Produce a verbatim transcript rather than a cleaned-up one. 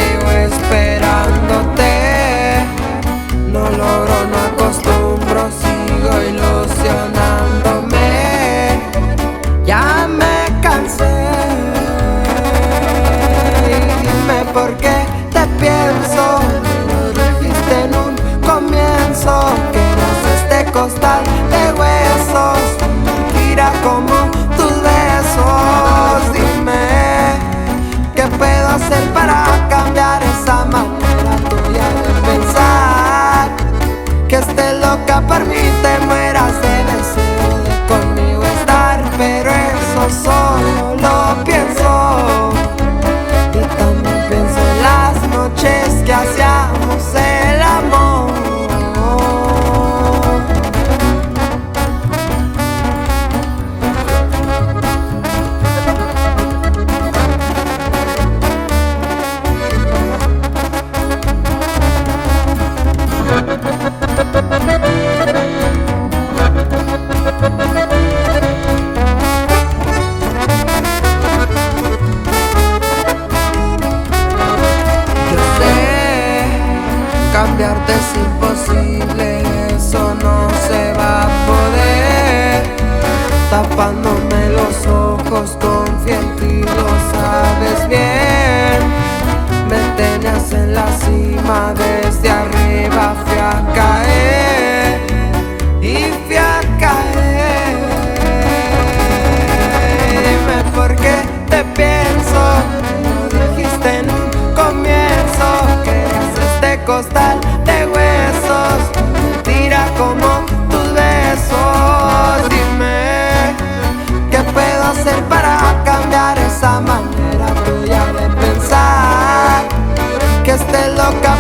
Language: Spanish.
sigo esperándote. No logro, no acostumbro, sigo ilusionándome. Ya me cansé. Dime por qué te pienso. Lo dijiste en un comienzo, que eras este costal de huesos, mentira como tus besos. Dime, ¿qué puedo hacer para cambiar esa manera tuya de pensar? Que estés loca por mí, te mueras de deseo de conmigo estar, pero eso solo lo pienso. Y también pienso en las noches que hacíamos el amor. Cambiarte es imposible, eso no se va a poder. Tapándome los ojos, confié en ti, lo sabes bien. Me tenías en la cima, desde arriba fui a caer y fui a caer. Dime por qué te pienso. Lo dijiste en un comienzo, que eras este costal de huesos, mentira como tus besos. Dime, ¿qué puedo hacer para cambiar esa manera tuya de pensar? Que estés loca